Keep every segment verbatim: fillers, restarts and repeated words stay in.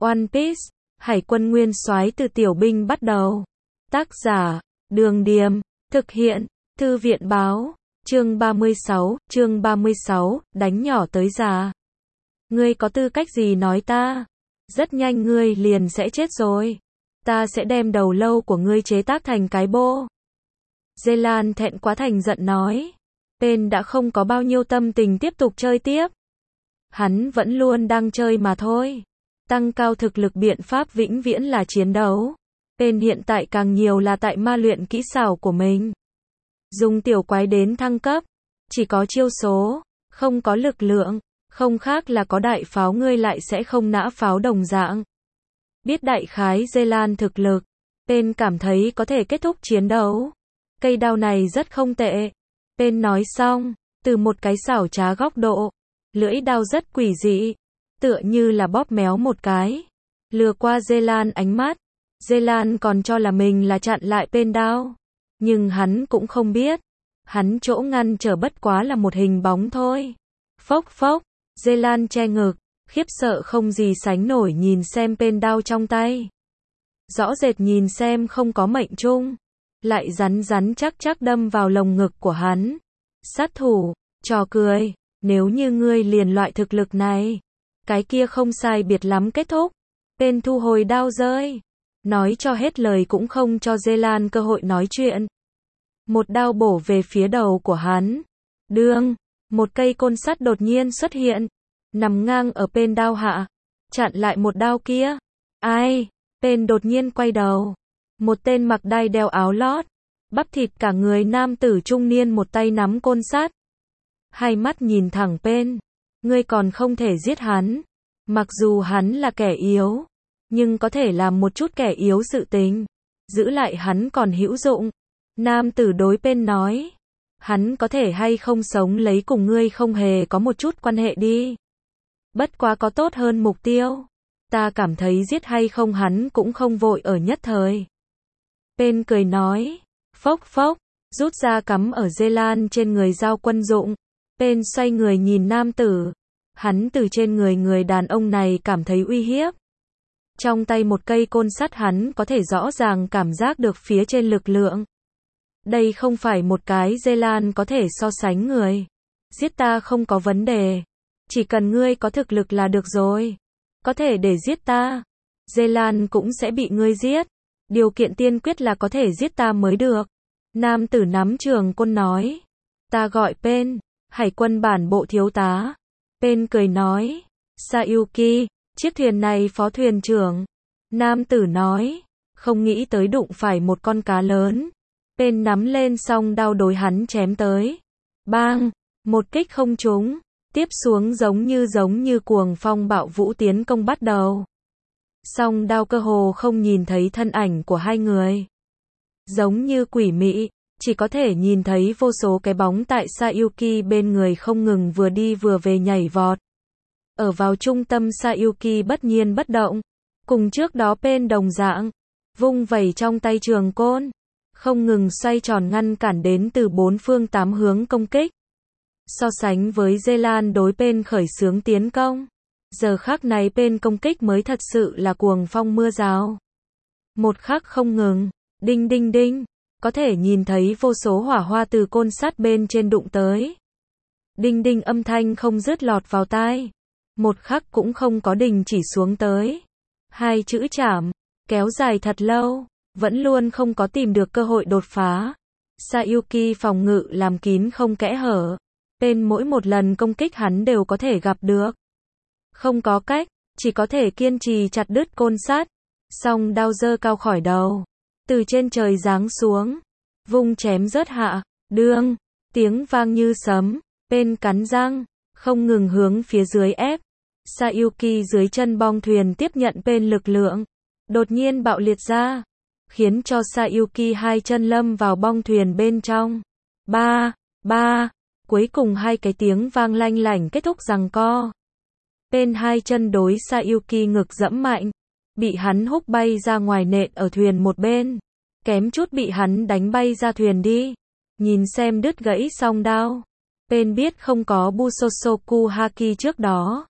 One Piece, Hải quân nguyên soái từ tiểu binh bắt đầu. Tác giả, Đường Điềm, thực hiện, Thư viện báo, chương ba mươi sáu, chương ba mươi sáu, đánh nhỏ tới già. Ngươi có tư cách gì nói ta? Rất nhanh ngươi liền sẽ chết rồi. Ta sẽ đem đầu lâu của ngươi chế tác thành cái bô. Zelan thẹn quá thành giận nói. Pain đã không có bao nhiêu tâm tình tiếp tục chơi tiếp. Hắn vẫn luôn đang chơi mà thôi. Tăng cao thực lực biện pháp vĩnh viễn là chiến đấu. Pain hiện tại càng nhiều là tại ma luyện kỹ xảo của mình. Dùng tiểu quái đến thăng cấp. Chỉ có chiêu số, không có lực lượng, không khác là có đại pháo ngươi lại sẽ không nã pháo đồng dạng. Biết đại khái Zelan thực lực, Pain cảm thấy có thể kết thúc chiến đấu. Cây đao này rất không tệ. Pain nói xong, từ một cái xảo trá góc độ, lưỡi đao rất quỷ dị, tựa như là bóp méo một cái, lừa qua Zelan ánh mắt. Zelan còn cho là mình là chặn lại Pain đao, nhưng hắn cũng không biết, hắn chỗ ngăn trở bất quá là một hình bóng thôi. Phốc phốc, Zelan che ngực, khiếp sợ không gì sánh nổi nhìn xem Pain đao trong tay. Rõ rệt nhìn xem không có mệnh trung, lại rắn rắn chắc chắc đâm vào lồng ngực của hắn. Sát thủ, trò cười, nếu như ngươi liền loại thực lực này, cái kia không sai biệt lắm kết thúc. Pain thu hồi đao rơi, nói cho hết lời cũng không cho Zelan cơ hội nói chuyện. Một đao bổ về phía đầu của hắn. Đương, một cây côn sắt đột nhiên xuất hiện, nằm ngang ở Pain đao hạ, chặn lại một đao kia. Ai? Pain đột nhiên quay đầu. Một tên mặc đai đeo áo lót, bắp thịt cả người nam tử trung niên một tay nắm côn sắt. Hai mắt nhìn thẳng Pain. Ngươi còn không thể giết hắn. Mặc dù hắn là kẻ yếu, nhưng có thể làm một chút kẻ yếu sự tình. Giữ lại hắn còn hữu dụng. Nam tử đối Pain nói. Hắn có thể hay không sống lấy cùng ngươi không hề có một chút quan hệ đi. Bất quá có tốt hơn mục tiêu. Ta cảm thấy giết hay không hắn cũng không vội ở nhất thời. Pain cười nói. Phốc phốc, rút ra cắm ở Zelan trên người dao quân dụng. Pain xoay người nhìn nam tử. Hắn từ trên người người đàn ông này cảm thấy uy hiếp. Trong tay một cây côn sắt hắn có thể rõ ràng cảm giác được phía trên lực lượng. Đây không phải một cái Zelan có thể so sánh người. Giết ta không có vấn đề. Chỉ cần ngươi có thực lực là được rồi. Có thể để giết ta. Zelan cũng sẽ bị ngươi giết. Điều kiện tiên quyết là có thể giết ta mới được. Nam tử nắm trường côn nói. Ta gọi Pain, hải quân bản bộ thiếu tá. Pain cười nói. Sayuki, chiếc thuyền này phó thuyền trưởng. Nam tử nói. Không nghĩ tới đụng phải một con cá lớn. Pain nắm lên song đao đối hắn chém tới. Bang, một kích không trúng. Tiếp xuống giống như giống như cuồng phong bạo vũ tiến công bắt đầu. Song đao cơ hồ không nhìn thấy thân ảnh của hai người. Giống như quỷ mị, chỉ có thể nhìn thấy vô số cái bóng tại Sayuki bên người không ngừng vừa đi vừa về nhảy vọt. Ở vào trung tâm Sayuki bất nhiên bất động. Cùng trước đó Pain đồng dạng, vung vẩy trong tay trường côn, không ngừng xoay tròn ngăn cản đến từ bốn phương tám hướng công kích. So sánh với Zelan đối Pain khởi xướng tiến công, giờ khắc này Pain công kích mới thật sự là cuồng phong mưa rào. Một khắc không ngừng, đinh đinh đinh, có thể nhìn thấy vô số hỏa hoa từ côn sắt bên trên đụng tới. Đinh đinh âm thanh không dứt lọt vào tai. Một khắc cũng không có đình chỉ xuống tới. Hai chữ chảm, kéo dài thật lâu, vẫn luôn không có tìm được cơ hội đột phá. Sayuki phòng ngự làm kín không kẽ hở. Pain mỗi một lần công kích hắn đều có thể gặp được. Không có cách, chỉ có thể kiên trì chặt đứt côn sắt. Song đao giơ cao khỏi đầu, từ trên trời giáng xuống, vung chém rớt hạ. Đương, tiếng vang như sấm. Pain cắn răng, không ngừng hướng phía dưới ép. Sayuki dưới chân bong thuyền tiếp nhận Pain lực lượng, đột nhiên bạo liệt ra, khiến cho Sayuki hai chân lâm vào bong thuyền bên trong. Ba, ba, cuối cùng hai cái tiếng vang lanh lảnh kết thúc giằng co. Pain hai chân đối Sayuki ngực dẫm mạnh, bị hắn húc bay ra ngoài nện ở thuyền một bên, kém chút bị hắn đánh bay ra thuyền đi. Nhìn xem đứt gãy song đao, Pain biết không có Busosoku Haki trước đó,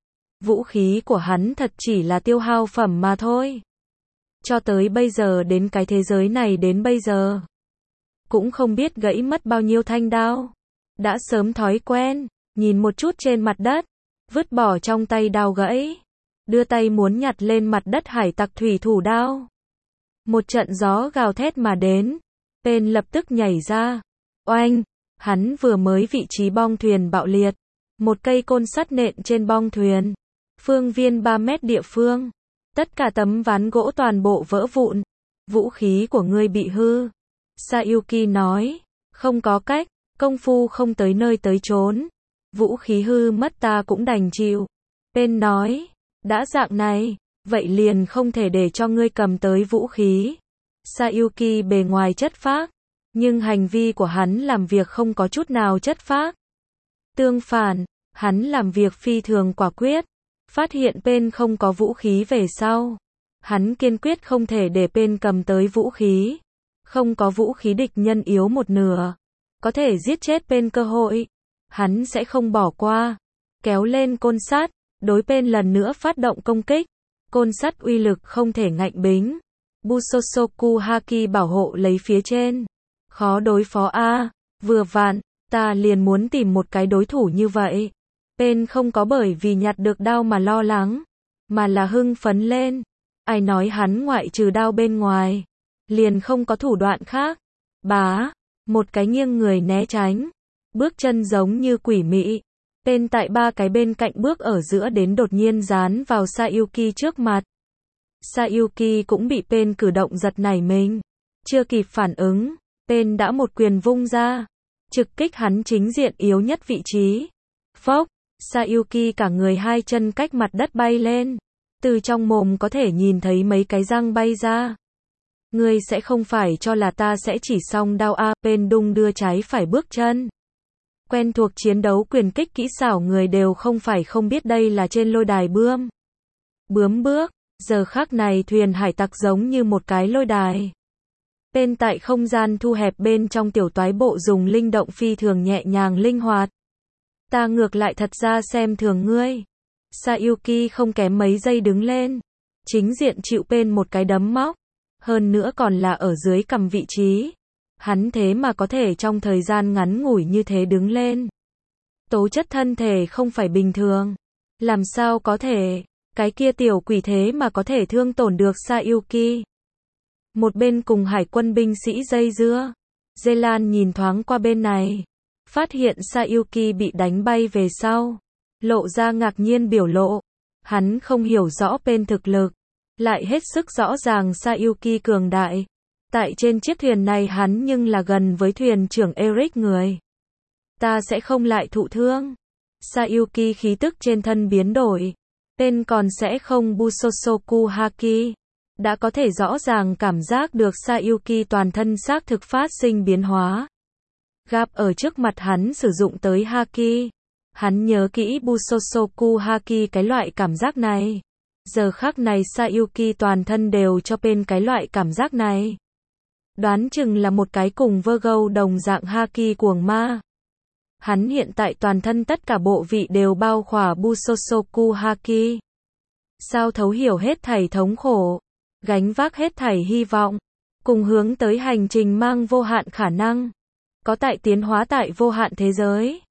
Vũ khí của hắn thật chỉ là tiêu hao phẩm mà thôi. Cho tới bây giờ đến cái thế giới này đến bây giờ, cũng không biết gãy mất bao nhiêu thanh đao. Đã sớm thói quen, nhìn một chút trên mặt đất, vứt bỏ trong tay đao gãy, đưa tay muốn nhặt lên mặt đất hải tặc thủy thủ đao. Một trận gió gào thét mà đến, Pen lập tức nhảy ra. Oanh, hắn vừa mới vị trí bong thuyền bạo liệt, một cây côn sắt nện trên bong thuyền, phương viên ba mét địa phương, tất cả tấm ván gỗ toàn bộ vỡ vụn. Vũ khí của ngươi bị hư. Sayuki nói, không có cách, công phu không tới nơi tới chốn. Vũ khí hư mất ta cũng đành chịu. Pen nói, đã dạng này, vậy liền không thể để cho ngươi cầm tới vũ khí. Sayuki bề ngoài chất phác, nhưng hành vi của hắn làm việc không có chút nào chất phác. Tương phản, hắn làm việc phi thường quả quyết. Phát hiện Pen không có vũ khí về sau, hắn kiên quyết không thể để Pen cầm tới vũ khí. Không có vũ khí địch nhân yếu một nửa, có thể giết chết Pen cơ hội, hắn sẽ không bỏ qua. Kéo lên côn sắt, đối Pen lần nữa phát động công kích. Côn sắt uy lực không thể ngạnh bính. Busosoku Haki bảo hộ lấy phía trên. Khó đối phó a, vừa vặn, ta liền muốn tìm một cái đối thủ như vậy. Pen không có bởi vì nhặt được đao mà lo lắng, mà là hưng phấn lên. Ai nói hắn ngoại trừ đao bên ngoài, liền không có thủ đoạn khác. Bá, một cái nghiêng người né tránh, bước chân giống như quỷ mị. Pen tại ba cái bên cạnh bước ở giữa đến đột nhiên dán vào Sayuki trước mặt. Sayuki cũng bị Pen cử động giật nảy mình. Chưa kịp phản ứng, Pen đã một quyền vung ra, trực kích hắn chính diện yếu nhất vị trí. Phốc, Sayuki cả người hai chân cách mặt đất bay lên. Từ trong mồm có thể nhìn thấy mấy cái răng bay ra. Ngươi sẽ không phải cho là ta sẽ chỉ song đao a. Pen đung đưa trái phải bước chân. Quen thuộc chiến đấu quyền kích kỹ xảo người đều không phải không biết đây là trên lôi đài bươm. Bướm bước, giờ khắc này thuyền hải tặc giống như một cái lôi đài. Pen tại không gian thu hẹp bên trong tiểu toái bộ dùng linh động phi thường nhẹ nhàng linh hoạt. Ta ngược lại thật ra xem thường ngươi. Sayuki không kém mấy giây đứng lên, chính diện chịu Pen một cái đấm móc, hơn nữa còn là ở dưới cằm vị trí. Hắn thế mà có thể trong thời gian ngắn ngủi như thế đứng lên. Tố chất thân thể không phải bình thường. Làm sao có thể, cái kia tiểu quỷ thế mà có thể thương tổn được Sayuki. Một bên cùng hải quân binh sĩ dây dưa, Zelan nhìn thoáng qua bên này, phát hiện Sayuki bị đánh bay về sau, lộ ra ngạc nhiên biểu lộ. Hắn không hiểu rõ Pen thực lực, lại hết sức rõ ràng Sayuki cường đại. Tại trên chiếc thuyền này hắn nhưng là gần với thuyền trưởng Eric người. Ta sẽ không lại thụ thương. Sayuki khí tức trên thân biến đổi. Pen còn sẽ không. Busosoku Haki đã có thể rõ ràng cảm giác được Sayuki toàn thân xác thực phát sinh biến hóa. Gặp ở trước mặt hắn sử dụng tới Haki. Hắn nhớ kỹ Busosoku Haki cái loại cảm giác này. Giờ khắc này Sayuki toàn thân đều cho Pen cái loại cảm giác này. Đoán chừng là một cái cùng Virgo đồng dạng Haki cuồng ma. Hắn hiện tại toàn thân tất cả bộ vị đều bao khỏa Busosoku Haki. Sao thấu hiểu hết thảy thống khổ, gánh vác hết thảy hy vọng, cùng hướng tới hành trình mang vô hạn khả năng. Có tại tiến hóa tại vô hạn thế giới.